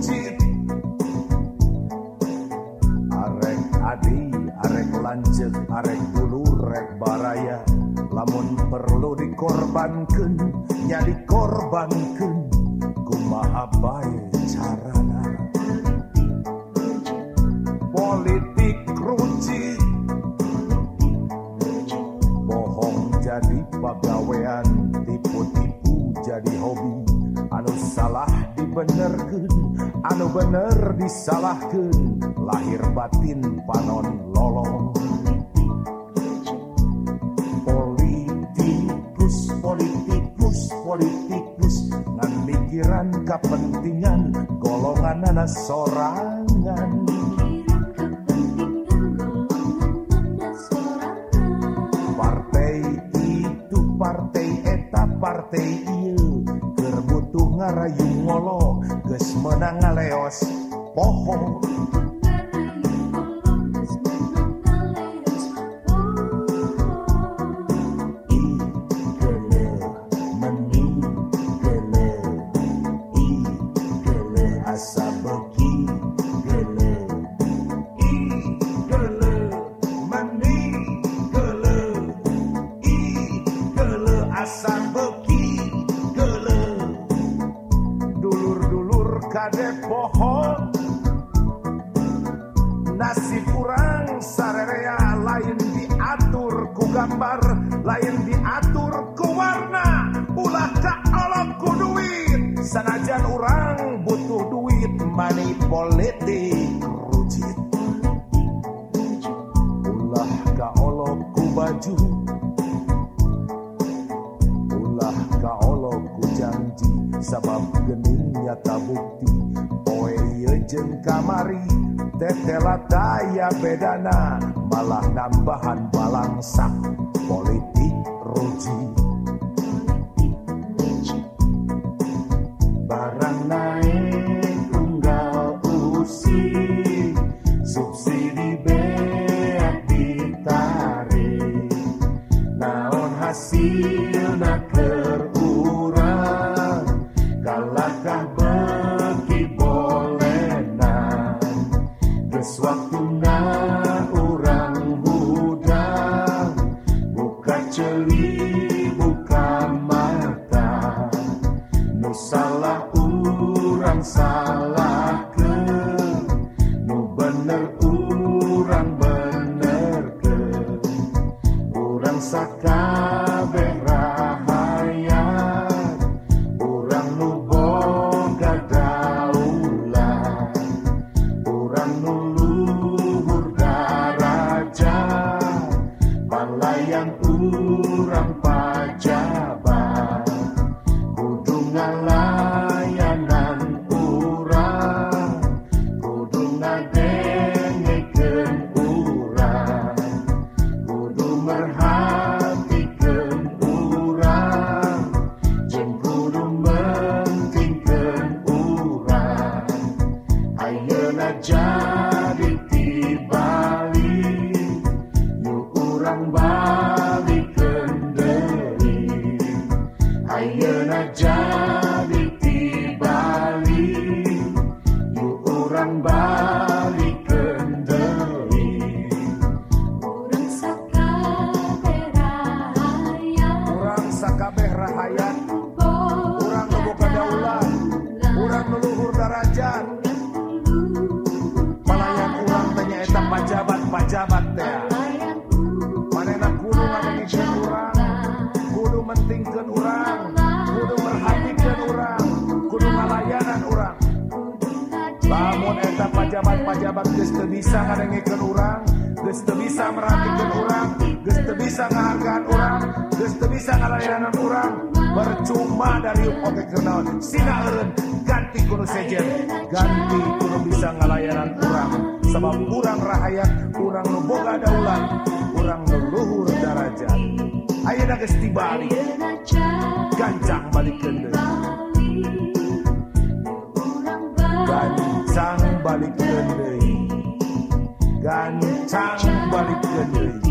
rucit. Arek adi, arek lanceuk, arek bulu, rek baraya. Lamun perlu dikorbankeun, nya dikorbankeun. Kumaha bae carana. Politik rucit, bohong jadi pagawean, tipu-tipu jadi hobi. Anu salah dibenerkeun, anu bener disalahkeun. Lahir batin panon lolong. Politikus ngan mikiran kepentingan golongan anak sorangan. Partai itu partai eta partai ieu keur butuh ngarayu ngolo geus meunang ngaleos poho. Asa beki gele, i gele, mani gele, i gele, asa beki gele. Dulur-dulur kade poho, nasib urang sarerea lain diatur ku gambar, lain diatur ku warna. Ulah kaolok ku duit, sanajan urang butuh duit, money politik rucit. Ulah kaolok ku baju, ulah kaolok ku janji, sabab geuning nyata bukti. Poe ieu jeung kamari tetela daya bedana, malah nambahan balangsak politik rucit. Barang naik tunggal usik, subsidi beak ditarik. Naon hasilna keur urang, galakah beki bolenan. Geus waktuna urang hudang, buka ceuli buka mata. Nu salah urang salahkeun, nu bener urang benerkeun. Urang sakabeh rahayat, urang nu boga daulat, urang nu luhur darajat, palayan urang pajabat. Ngalayanan urang, kudu ngadengkeun urang, kudu merhatikeun urang, jeung kudu mentingkeun urang. Ayeuna jadi tibalik, nu urang balikeun deui. Ayeuna jadi tibalik, nu urang balikeun deui. Urang sakabeh rahayat, Urang sakabeh rahayat, urang nu boga daulat, urang nu luhur darajat. Palayan urang teh nyaeta pajabat-pajabat teh. Manehna kudu ngadengkeun urang, kudu mentingkeun urang, kudu merhatikeun urang, kudu ngalayanan urang. Lamun eta pajabat-pajabat geus teu bisa ngadengkeun urang, geus teu bisa merhatikeun urang, geus teu bisa ngahargaan urang, geus teu bisa ngalayanan urang, percuma dari oge keur naon. Sina eureun ganti kudu sejen, ganti kudu bisa ngalayanan urang. Sabab urang rahayat, urang nu boga daulat, urang nu luhur darajat. Ayeuna geus tibalik, gancang balikeun deui. Gancang balikeun deui, gancang balikeun deui.